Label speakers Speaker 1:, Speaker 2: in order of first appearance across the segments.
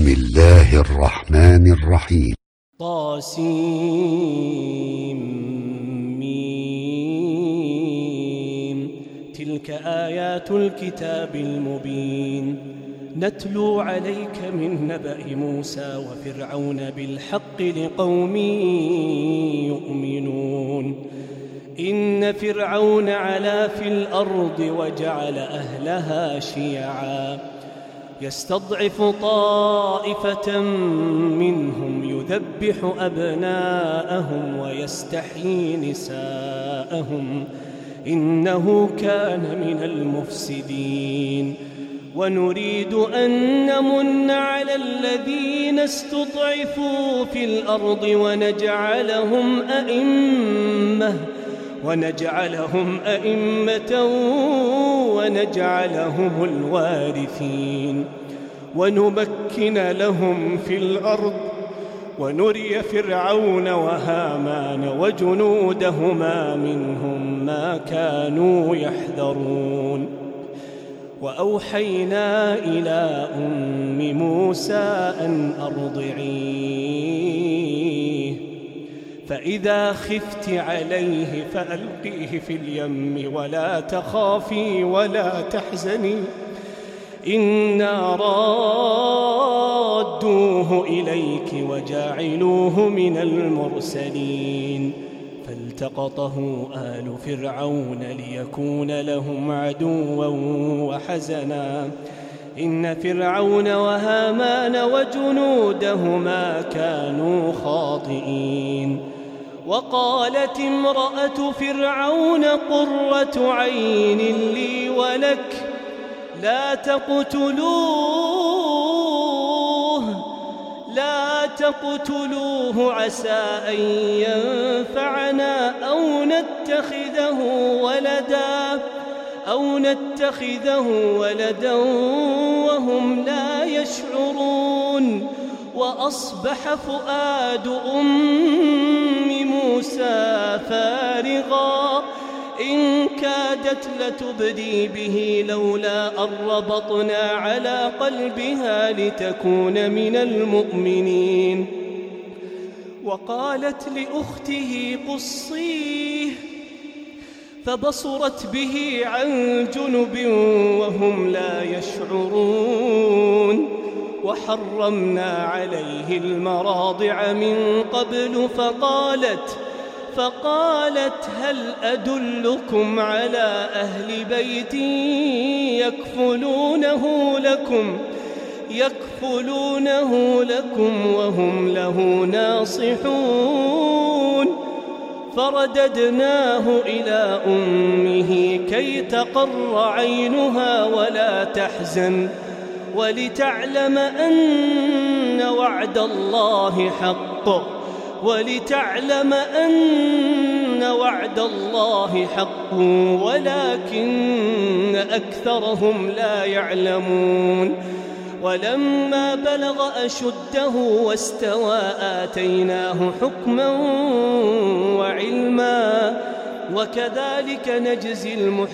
Speaker 1: بسم الله الرحمن الرحيم.
Speaker 2: طاسيم. تلك آيات الكتاب المبين نتلو عليك من نبأ موسى وفرعون بالحق لقوم يؤمنون. إن فرعون علا في الأرض وجعل أهلها شيعا يستضعف طائفة منهم يذبح أبناءهم ويستحيي نساءهم إنه كان من المفسدين. ونريد أن نمن على الذين استضعفوا في الأرض ونجعلهم أئمة ونجعلهم الوارثين ونمكن لهم في الأرض ونري فرعون وهامان وجنودهما منهم ما كانوا يحذرون. وأوحينا إلى أم موسى أن أرضعيه فإذا خفت عليه فألقيه في اليم ولا تخافي ولا تحزني إنا رادوه إليك وجاعلوه من المرسلين. فالتقطه آل فرعون ليكون لهم عدوا وحزنا إن فرعون وهامان وجنودهما كانوا خاطئين. وقالت امرأة فرعون قرة عين لي ولك لا تقتلوه عسى أن ينفعنا أو نتخذه ولدا وهم لا يشعرون. وأصبح فؤاد أم موسى فارغا إن كادت لتبدي به لولا أن ربطنا على قلبها لتكون من المؤمنين. وقالت لأخته قصيه فبصرت به عن جنب وهم لا يشعرون. وحرمنا عليه المراضع من قبل فقالت هل أدلكم على أهل بيت يكفلونه لكم وهم له ناصحون. فرددناه إلى أمه كي تقر عينها ولا تحزن ولتعلم أن وعد الله حق ولكن أكثرهم لا يعلمون. ولما بلغ أشده واستوى آتيناه حكما وعلما وكذلك نجزي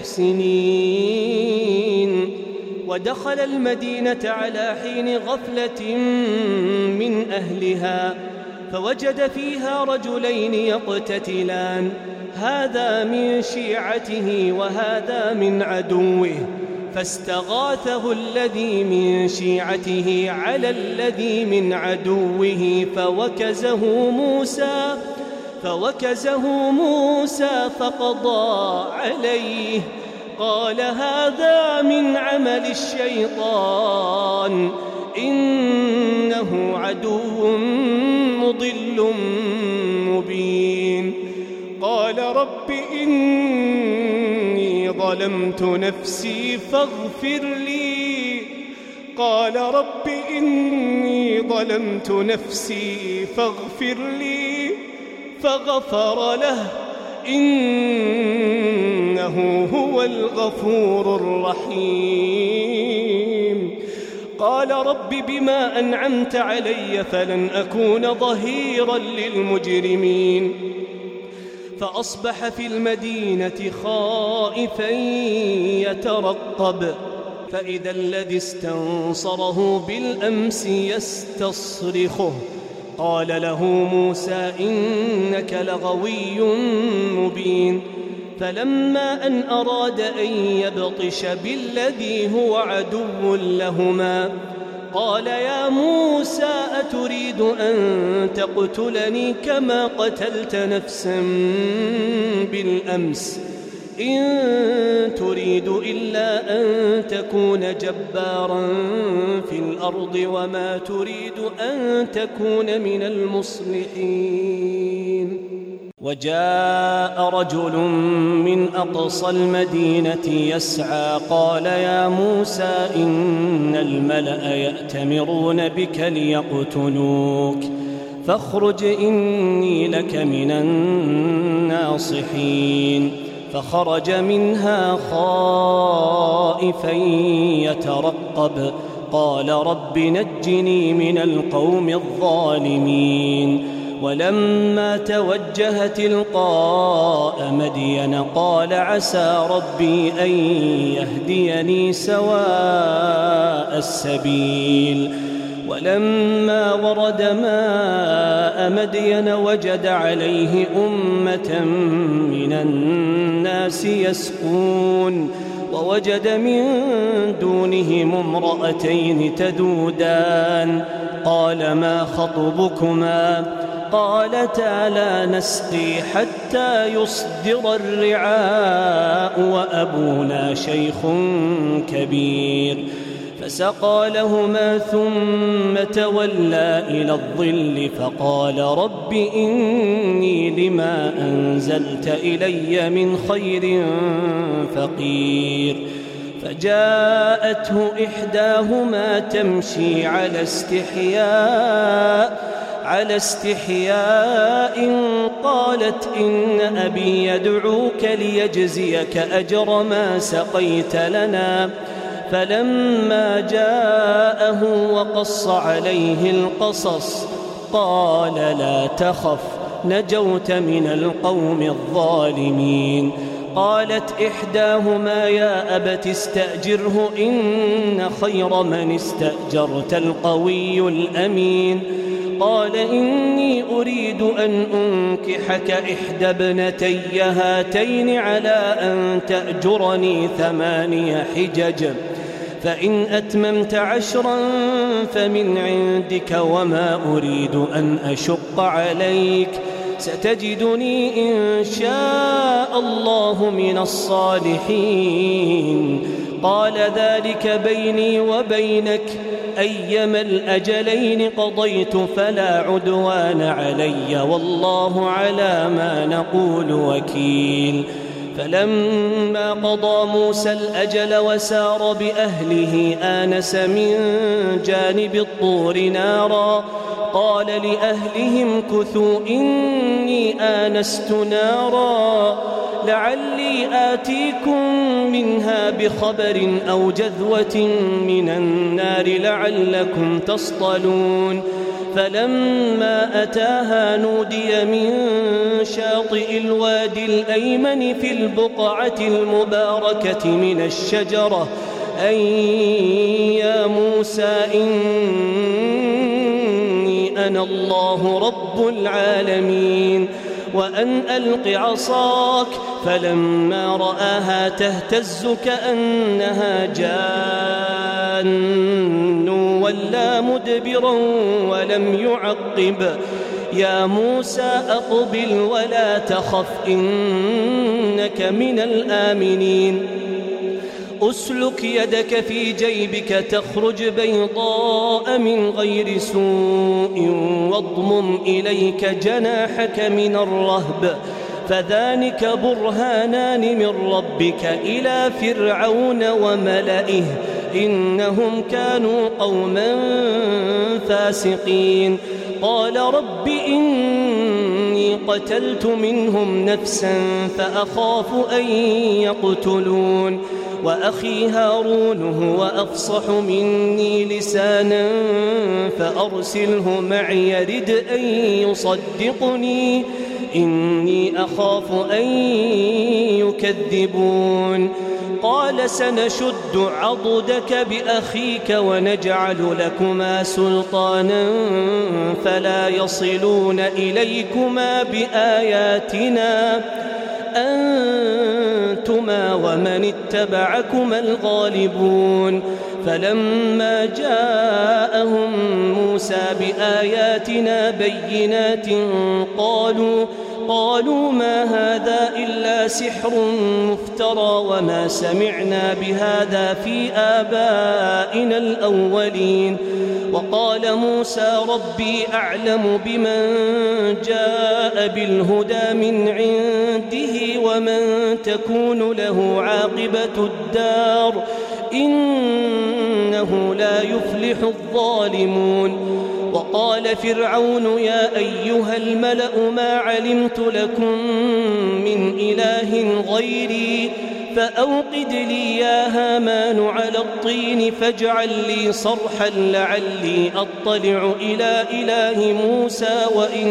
Speaker 2: المحسنين. ودخل المدينة على حين غفلة من أهلها فوجد فيها رجلين يقتتلان هذا من شيعته وهذا من عدوه فاستغاثه الذي من شيعته على الذي من عدوه فوكزه موسى فقضى عليه قال هذا من عمل الشيطان إنه عدو مضل مبين. قال رب إني ظلمت نفسي فاغفر لي فغفر له إنه هو الغفور الرحيم. قال رب بما أنعمت علي فلن أكون ظهيرا للمجرمين. فأصبح في المدينة خائفا يترقب فإذا الذي استنصره بالأمس يستصرخه قال له موسى إنك لغوي مبين فلما أن أراد أن يبطش بالذي هو عدو لهما قال يا موسى أتريد أن تقتلني كما قتلت نفسا بالأمس إن تريد إلا أن تكون جبارا في الأرض وما تريد أن تكون من المصلحين. وجاء رجل من أقصى المدينة يسعى قال يا موسى إن الملأ يأتمرون بك ليقتلوك فاخرج إني لك من الناصحين. فخرج منها خائفا يترقب قال رب نجني من القوم الظالمين. ولما توجه تلقاء مدين قال عسى ربي أن يهديني سواء السبيل. ولما ورد ماء مدين وجد عليه أمة من الناس يسقون ووجد من دونهم امرأتين تذودان قال ما خطبكما قالتا لا نسقي حتى يصدر الرعاء وأبونا شيخ كبير. فسقى لهما ثم تولى إلى الظل فقال رب إني لما أنزلت إلي من خير فقير. فجاءته إحداهما تمشي على استحياء قالت إن أبي يدعوك ليجزيك أجر ما سقيت لنا. فلما جاءه وقص عليه القصص قال لا تخف نجوت من القوم الظالمين. قالت إحداهما يا أبت استأجره إن خير من استأجرت القوي الأمين. قال إني أريد أن أنكحك إحدى ابنتي هاتين على أن تأجرني 8 حجج فإن أتممت 10 فمن عندك وما أريد أن أشق عليك ستجدني إن شاء الله من الصالحين. قال ذلك بيني وبينك أيما الأجلين قضيت فلا عدوان علي والله على ما نقول وكيل. فلما قضى موسى الأجل وسار بأهله آنس من جانب الطور نارا قال لأهلهم كثوا إني آنست نارا لعلي آتيكم منها بخبر أو جذوة من النار لعلكم تصطلون. فلما أتاها نودي من شاطئ الوادي الأيمن في البقعة المباركة من الشجرة أن يا موسى إني أنا الله رب العالمين وأن ألق عصاك. فلما رآها تهتز كأنها جان ولا مدبرا ولم يعقب. يا موسى أقبل ولا تخف إنك من الآمنين. أسلك يدك في جيبك تخرج بيضاء من غير سوء واضمم إليك جناحك من الرهب فذلك برهانان من ربك إلى فرعون وملئه إنهم كانوا قوما فاسقين. قال رب إني قتلت منهم نفسا فأخاف أن يقتلون وأخي هارون هو أفصح مني لسانا فأرسله معي يرد أن يصدقني إني أخاف أن يكذبون. قال سنشد عضدك بأخيك ونجعل لكما سلطانا فلا يصلون إليكما بآياتنا أنتما ومن اتبعكما الغالبون فلما جاءهم موسى بآياتنا بينات قالوا ما هذا إلا سحر مفترى وما سمعنا بهذا في آبائنا الأولين وقال موسى ربي أعلم بمن جاء بالهدى من عنده ومن تكون له عاقبة الدار إنه لا يفلح الظالمون وقال فرعون يا أيها الملأ ما علمت لكم من إله غيري فأوقد لي يا هامان على الطين فاجعل لي صرحا لعلي أطلع إلى إله موسى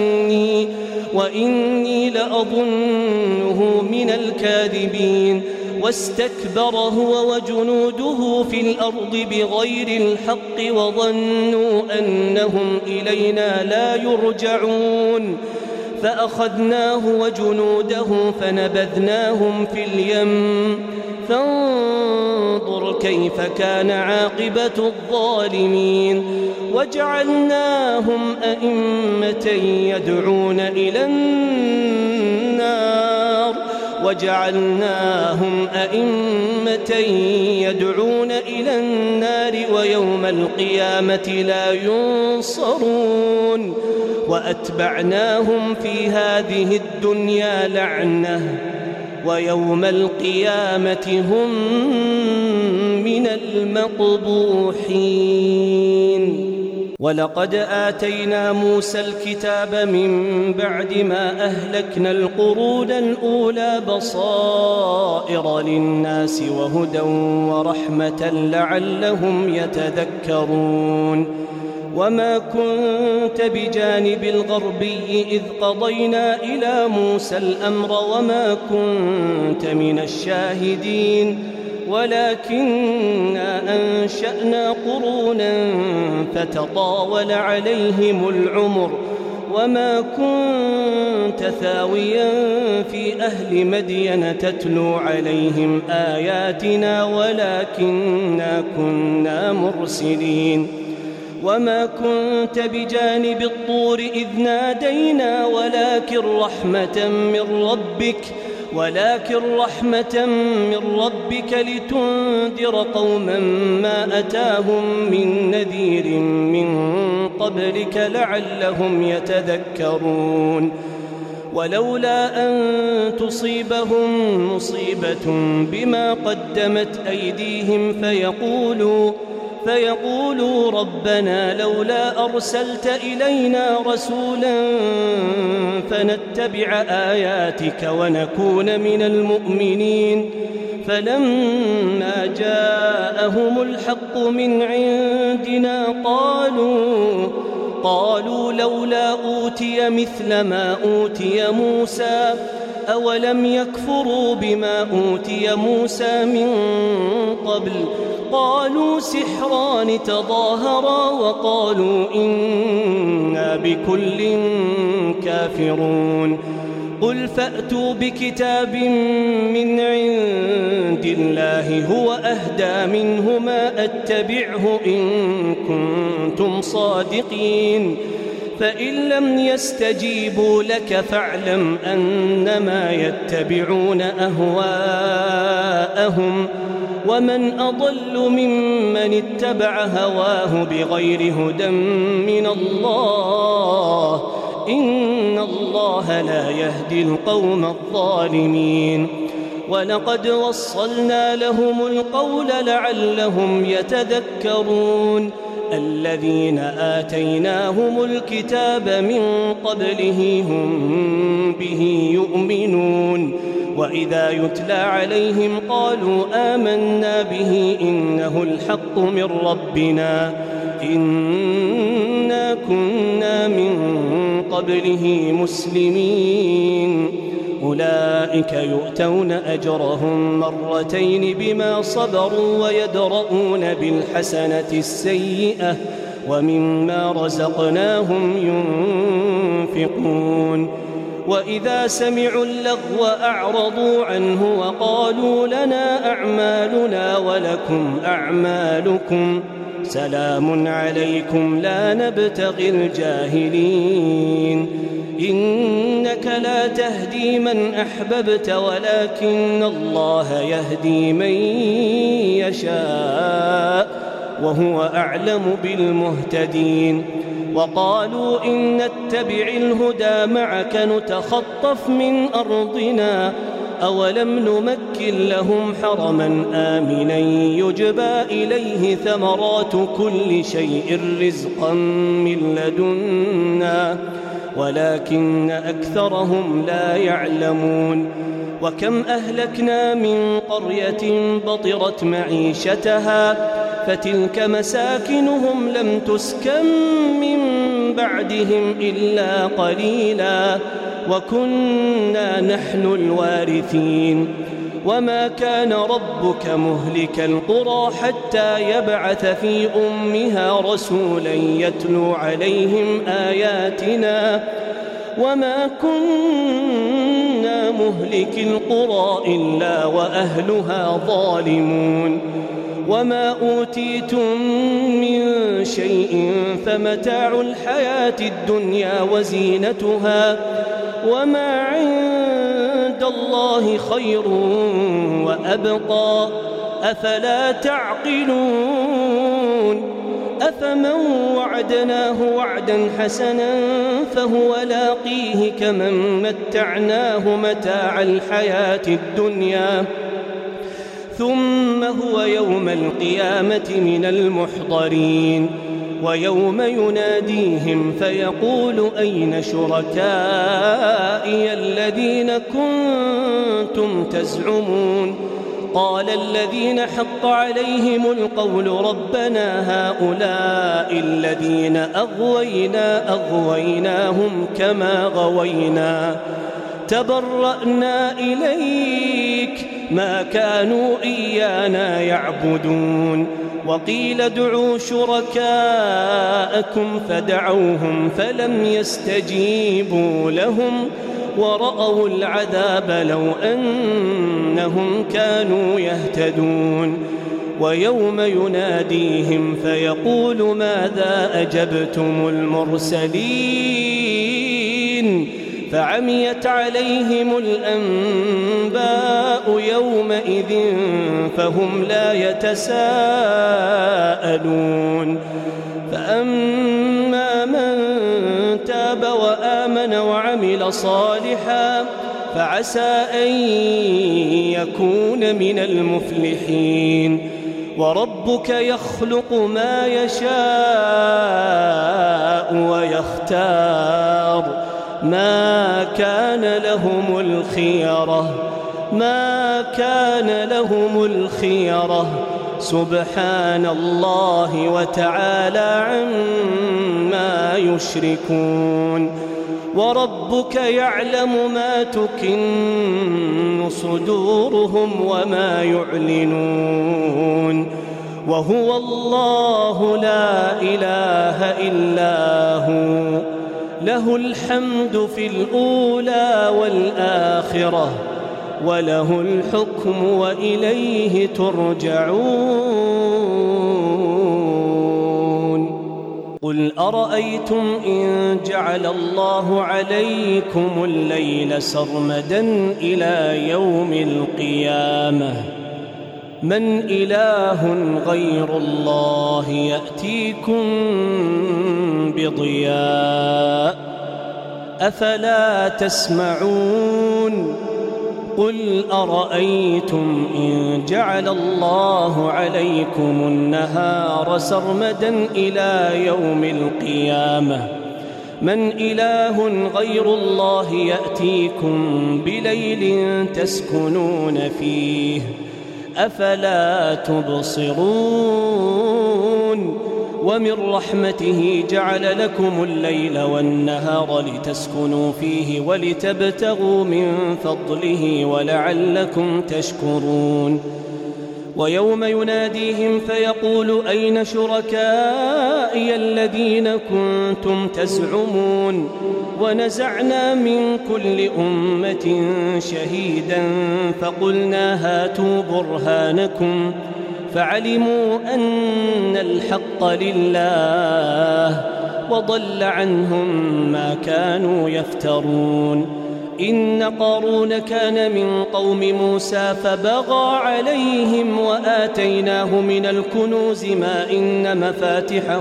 Speaker 2: وإني لأظنه من الكاذبين واستكبر هو وجنوده في الأرض بغير الحق وظنوا أنهم إلينا لا يرجعون فأخذناه وجنوده فنبذناهم في اليم فانظر كيف كان عاقبة الظالمين وجعلناهم أئمة يدعون إلى النار ويوم القيامة لا ينصرون وأتبعناهم في هذه الدنيا لعنة ويوم القيامة هم من المقبوحين ولقد آتينا موسى الكتاب من بعد ما أهلكنا القرون الأولى بصائر للناس وهدى ورحمة لعلهم يتذكرون وما كنت بجانب الغربي إذ قضينا إلى موسى الأمر وما كنت من الشاهدين ولكننا أنشأنا قرونا فتطاول عليهم العمر وما كنت ثاويا في أهل مدين تتلو عليهم آياتنا ولكننا كنا مرسلين وما كنت بجانب الطور إذ نادينا ولكن رحمة من ربك لتنذر قوما ما أتاهم من نذير من قبلك لعلهم يتذكرون ولولا أن تصيبهم مصيبة بما قدمت أيديهم فيقولوا ربنا لولا أرسلت إلينا رسولا فنتبع آياتك ونكون من المؤمنين فلما جاءهم الحق من عندنا قالوا لولا أوتي مثل ما أوتي موسى أولم يكفروا بما أوتي موسى من قبل قالوا سحران تظاهرا وقالوا إنا بكل كافرون قل فأتوا بكتاب من عند الله هو أهدى منهما أتبعه إن كنتم صادقين فإن لم يستجيبوا لك فاعلم أنما يتبعون أهواءهم ومن أضل ممن اتبع هواه بغير هدى من الله إن الله لا يهدي القوم الظالمين ولقد وصلنا لهم القول لعلهم يتذكرون الذين آتيناهم الكتاب من قبله هم به يؤمنون وإذا يتلى عليهم قالوا آمنا به إنه الحق من ربنا إنا كنا من قبله مسلمين أولئك يؤتون أجرهم مرتين بما صبروا ويدرؤون بالحسنة السيئة ومما رزقناهم ينفقون وإذا سمعوا اللغو أعرضوا عنه وقالوا لنا أعمالنا ولكم أعمالكم سلام عليكم لا نبتغي الجاهلين إنك لا تهدي من أحببت ولكن الله يهدي من يشاء وهو أعلم بالمهتدين وقالوا إن نتبع الهدى معك نتخطف من أرضنا أولم نمكن لهم حرما آمنا يجبى إليه ثمرات كل شيء رزقا من لدنا ولكن أكثرهم لا يعلمون وكم أهلكنا من قرية بطرت معيشتها فتلك مساكنهم لم تسكن من بعدهم إلا قليلا وكنا نحن الوارثين وما كان ربك مهلك القرى حتى يبعث في أمها رسولا يتلو عليهم آياتنا وما كنا مهلك القرى إلا وأهلها ظالمون وما أوتيتم من شيء فمتاع الحياة الدنيا وزينتها وما عند الله خير وأبقى أفلا تعقلون أفمن وعدناه وعدا حسنا فهو لاقيه كمن متعناه متاع الحياة الدنيا ثم هو يوم القيامة من المحضرين ويوم يناديهم فيقول أين شركائي الذين كنتم تزعمون قال الذين حق عليهم القول ربنا هؤلاء الذين أغويناهم كما غوينا تبرأنا إليك ما كانوا إيانا يعبدون وقيل ادعوا شركاءكم فدعوهم فلم يستجيبوا لهم ورأوا العذاب لو أنهم كانوا يهتدون ويوم يناديهم فيقول ماذا أجبتم المرسلين فعميت عليهم الأنباء يومئذ فهم لا يتساءلون فأما من تاب وآمن وعمل صالحا فعسى أن يكون من المفلحين وربك يخلق ما يشاء ويختار ما كان لهم الخيرة سبحان الله وتعالى عما يشركون وربك يعلم ما تكن صدورهم وما يعلنون وهو الله لا إله إلا هو له الحمد في الأولى والآخرة وله الحكم وإليه ترجعون قل أرأيتم إن جعل الله عليكم الليل سرمدا إلى يوم القيامة من إله غير الله يأتيكم بضياء أفلا تسمعون قل أرأيتم إن جعل الله عليكم النهار سرمدا إلى يوم القيامة من إله غير الله يأتيكم بليل تسكنون فيه أفلا تبصرون ومن رحمته جعل لكم الليل والنهار لتسكنوا فيه ولتبتغوا من فضله ولعلكم تشكرون ويوم يناديهم فيقول أين شركائي الذين كنتم تزعمون ونزعنا من كل أمة شهيدا فقلنا هاتوا برهانكم فعلموا أن الحق لله وضل عنهم ما كانوا يفترون إن قارون كان من قوم موسى فبغى عليهم وآتيناه من الكنوز ما إن مفاتحه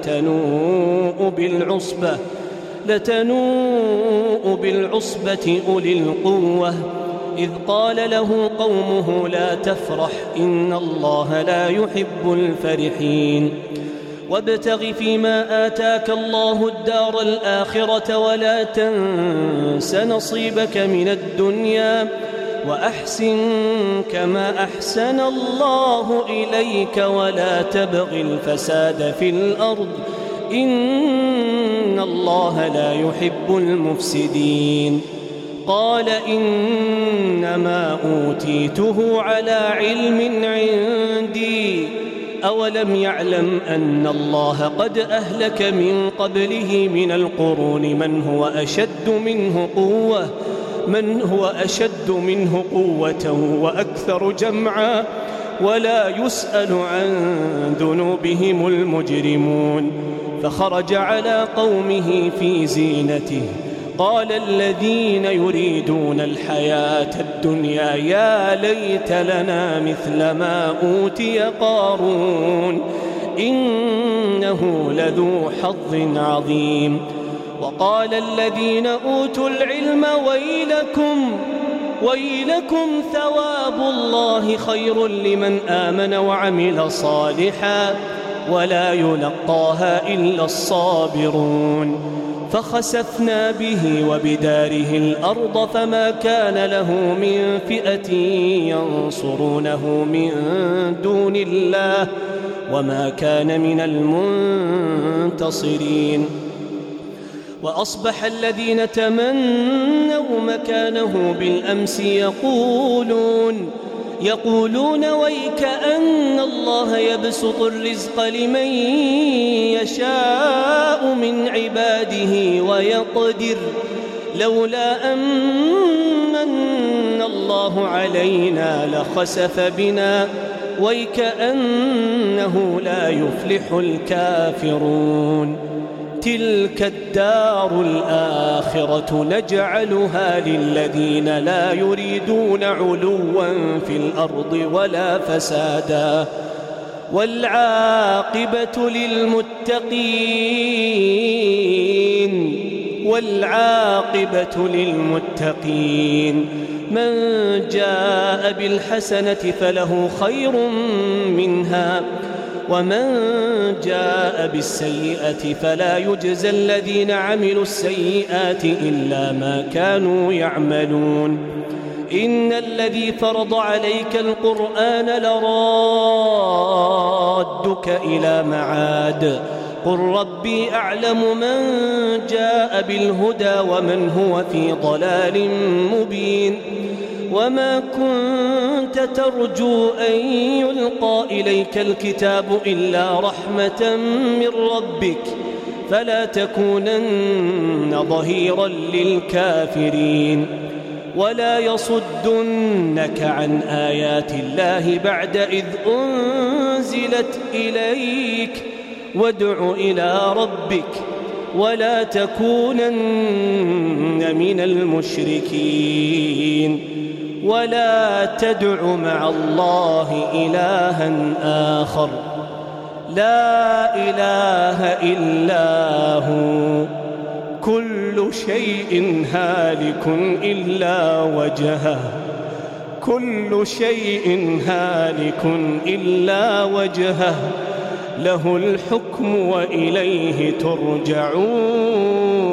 Speaker 2: لتنوء بالعصبة أولي القوة إذ قال له قومه لا تفرح إن الله لا يحب الفرحين وابتغ فيما آتاك الله الدار الآخرة ولا تنس نصيبك من الدنيا وأحسن كما أحسن الله إليك ولا تبغ الفساد في الأرض إن الله لا يحب المفسدين قال إنما أوتيته على علم عندي أولم يعلم أن الله قد أهلك من قبله من القرون من هو أشد منه قوة وأكثر جمعا ولا يسأل عن ذنوبهم المجرمون فخرج على قومه في زينته قال الذين يريدون الحياة الدنيا يا ليت لنا مثل ما أوتي قارون إنه لذو حظ عظيم وقال الذين أوتوا العلم ويلكم ثواب الله خير لمن آمن وعمل صالحا ولا يلقاها إلا الصابرون فخسفنا به وبداره الأرض فما كان له من فئة ينصرونه من دون الله وما كان من المنتصرين وأصبح الذين تمنوا مكانه بالأمس يقولون ويك أن الله يبسط الرزق لمن يشاء من عباده ويقدر لولا أمن الله علينا لخسف بنا ويك أنه لا يفلح الكافرون تلك الدار الآخرة نجعلها للذين لا يريدون علوا في الأرض ولا فسادا والعاقبة للمتقين من جاء بالحسنة فله خير منها ومن جاء بالسيئة فلا يجزى الذين عملوا السيئات إلا ما كانوا يعملون إن الذي فرض عليك القرآن لرادك إلى معاد قل ربي أعلم من جاء بالهدى ومن هو في ضلال مبين وما كنت ترجو أن يلقى إليك الكتاب إلا رحمة من ربك فلا تكونن ظهيرا للكافرين ولا يصدنك عن آيات الله بعد إذ أنزلت إليك وادع إلى ربك ولا تكونن من المشركين ولا تدع مع الله إلها آخر لا إله إلا هو كل شيء هالك إلا وجهه له الحكم وإليه ترجعون